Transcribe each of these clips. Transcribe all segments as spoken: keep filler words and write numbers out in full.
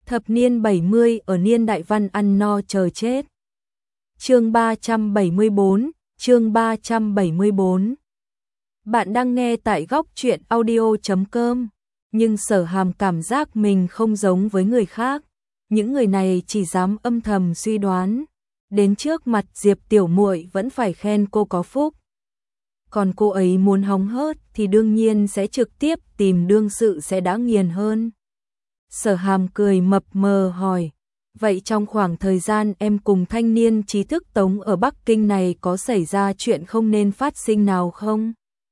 Thập niên bảy mươi ở niên đại văn ăn no chờ chết. Chương ba trăm bảy mươi bốn, chương ba trăm bảy mươi bốn. Bạn đang nghe tại góc truyện audio chấm com, nhưng Sở Hàm cảm giác mình không giống với người khác. Những người này chỉ dám âm thầm suy đoán, đến trước mặt Diệp tiểu muội vẫn phải khen cô có phúc. Còn cô ấy muốn hóng hớt thì đương nhiên sẽ trực tiếp tìm đương sự sẽ đã nghiền hơn. Sở Hàm cười mập mờ hỏi, vậy trong khoảng thời gian em cùng thanh niên trí thức Tống ở Bắc Kinh này có xảy ra chuyện không nên phát sinh nào không?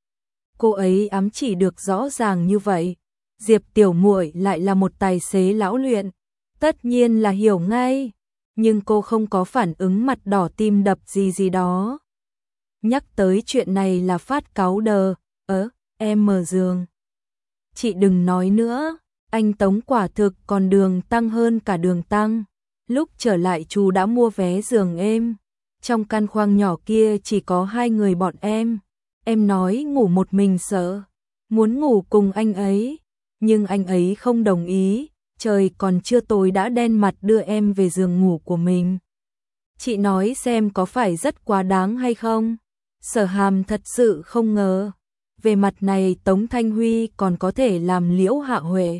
Cô ấy ám chỉ được rõ ràng như vậy. Diệp tiểu muội lại là một tài xế lão luyện, tất nhiên là hiểu ngay, nhưng cô không có phản ứng mặt đỏ tim đập gì gì đó. Nhắc tới chuyện này là phát cáu đờ, ớ, em mở giường. Chị đừng nói nữa, anh Tống quả thực còn đường tăng hơn cả đường tăng. Lúc trở lại chú đã mua vé giường êm, trong căn khoang nhỏ kia chỉ có hai người bọn em. Em nói ngủ một mình sợ, muốn ngủ cùng anh ấy, nhưng anh ấy không đồng ý, trời còn chưa tối đã đen mặt đưa em về giường ngủ của mình. Chị nói xem có phải rất quá đáng hay không? Sở Hàm thật sự không ngờ, về mặt này Tống Thanh Huy còn có thể làm Liễu Hạ Huệ.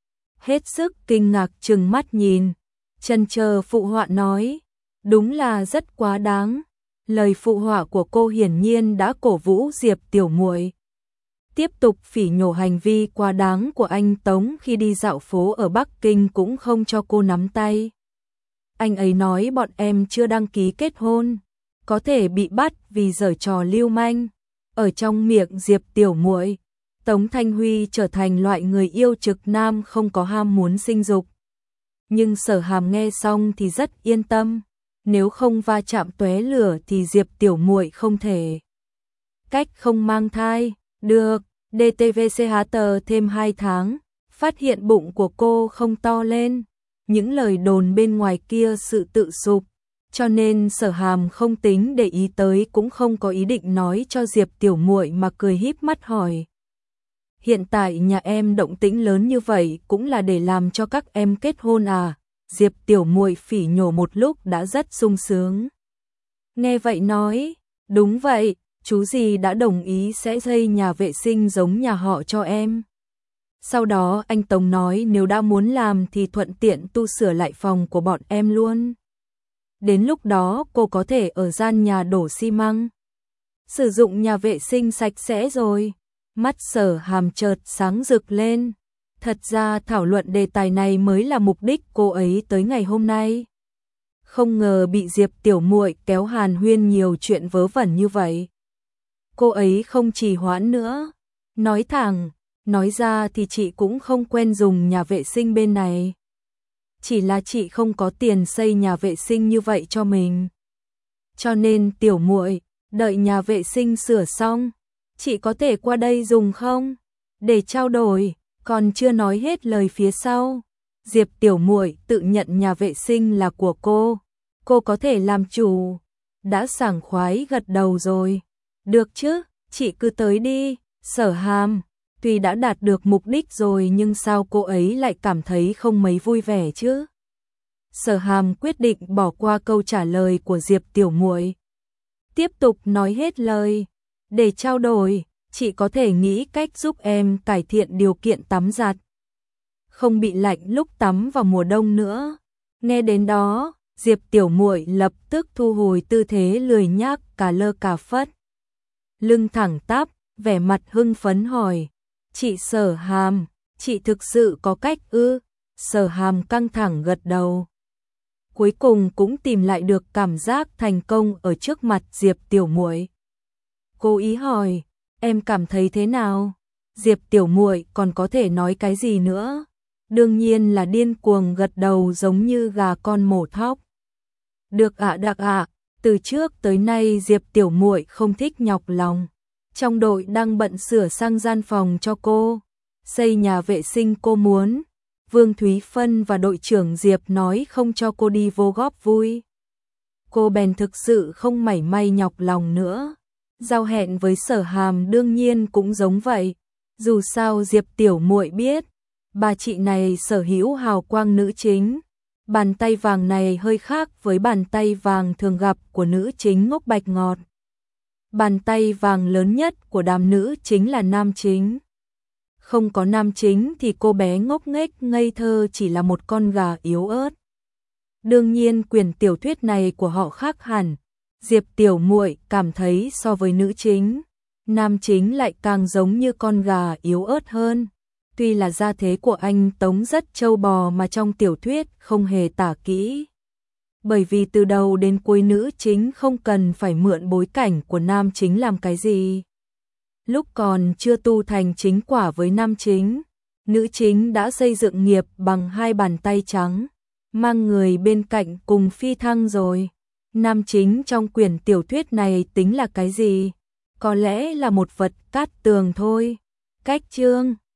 Hết sức kinh ngạc trừng mắt nhìn, chần chờ phụ họa nói, đúng là rất quá đáng. Lời phụ họa của cô hiển nhiên đã cổ vũ Diệp tiểu muội tiếp tục phỉ nhổ hành vi quá đáng của anh Tống khi đi dạo phố ở Bắc Kinh cũng không cho cô nắm tay. Anh ấy nói bọn em chưa đăng ký kết hôn, có thể bị bắt vì giở trò lưu manh. Ở trong miệng Diệp tiểu muội, Tống Thanh Huy trở thành loại người yêu trực nam không có ham muốn sinh dục. Nhưng Sở Hàm nghe xong thì rất yên tâm, nếu không va chạm tóe lửa thì Diệp tiểu muội không thể cách không mang thai. Được, đê tê vê xê hát tờ thêm hai tháng, phát hiện bụng của cô không to lên. Những lời đồn bên ngoài kia sự tự sụp, cho nên Sở Hàm không tính để ý tới, cũng không có ý định nói cho Diệp tiểu muội mà cười híp mắt hỏi. Hiện tại nhà em động tĩnh lớn như vậy cũng là để làm cho các em kết hôn à? Diệp tiểu muội phỉ nhổ một lúc đã rất sung sướng. Nghe vậy nói, đúng vậy, chú dì đã đồng ý sẽ xây nhà vệ sinh giống nhà họ cho em. Sau đó anh Tống nói nếu đã muốn làm thì thuận tiện tu sửa lại phòng của bọn em luôn. Đến lúc đó cô có thể ở gian nhà đổ xi măng, sử dụng nhà vệ sinh sạch sẽ rồi. Mắt Sở Hàm chợt sáng rực lên. Thật ra thảo luận đề tài này mới là mục đích cô ấy tới ngày hôm nay. Không ngờ bị Diệp tiểu muội kéo hàn huyên nhiều chuyện vớ vẩn như vậy. Cô ấy không trì hoãn nữa, nói thẳng, nói ra thì chị cũng không quen dùng nhà vệ sinh bên này. Chỉ là chị không có tiền xây nhà vệ sinh như vậy cho mình. Cho nên tiểu muội, đợi nhà vệ sinh sửa xong, chị có thể qua đây dùng không? Để trao đổi. Còn chưa nói hết lời phía sau, Diệp tiểu muội tự nhận nhà vệ sinh là của cô, cô có thể làm chủ. Đã sảng khoái gật đầu rồi. Được chứ, chị cứ tới đi. Sở Hàm, tuy đã đạt được mục đích rồi nhưng sao cô ấy lại cảm thấy không mấy vui vẻ chứ? Sở Hàm quyết định bỏ qua câu trả lời của Diệp tiểu muội, tiếp tục nói hết lời. Để trao đổi, chị có thể nghĩ cách giúp em cải thiện điều kiện tắm giặt, không bị lạnh lúc tắm vào mùa đông nữa. Nghe đến đó, Diệp tiểu muội lập tức thu hồi tư thế lười nhác cà lơ cà phất, lưng thẳng tắp, vẻ mặt hưng phấn hỏi, chị Sở Hàm, chị thực sự có cách ư? Sở Hàm căng thẳng gật đầu. Cuối cùng cũng tìm lại được cảm giác thành công ở trước mặt Diệp tiểu muội. Cô ý hỏi, em cảm thấy thế nào? Diệp tiểu muội còn có thể nói cái gì nữa? Đương nhiên là điên cuồng gật đầu giống như gà con mổ thóc. Được ạ, đặc ạ, từ trước tới nay Diệp tiểu muội không thích nhọc lòng. Trong đội đang bận sửa sang gian phòng cho cô, xây nhà vệ sinh cô muốn. Vương Thúy Phân và đội trưởng Diệp nói không cho cô đi vô góp vui. Cô bèn thực sự không mảy may nhọc lòng nữa. Giao hẹn với Sở Hàm đương nhiên cũng giống vậy. Dù sao Diệp tiểu muội biết, Bà chị này sở hữu hào quang nữ chính. Bàn tay vàng này hơi khác với bàn tay vàng thường gặp của nữ chính ngốc bạch ngọt. Bàn tay vàng lớn nhất của đám nữ chính là nam chính. Không có nam chính thì cô bé ngốc nghếch ngây thơ chỉ là một con gà yếu ớt. Đương nhiên quyển tiểu thuyết này của họ khác hẳn. Diệp Tiểu Muội cảm thấy so với nữ chính, nam chính lại càng giống như con gà yếu ớt hơn. Tuy là gia thế của anh Tống rất trâu bò mà trong tiểu thuyết không hề tả kỹ. Bởi vì từ đầu đến cuối nữ chính không cần phải mượn bối cảnh của nam chính làm cái gì. Lúc còn chưa tu thành chính quả với nam chính, nữ chính đã xây dựng nghiệp bằng hai bàn tay trắng, mang người bên cạnh cùng phi thăng rồi. Nam chính trong quyển tiểu thuyết này tính là cái gì? Có lẽ là một vật cát tường thôi. Cách chương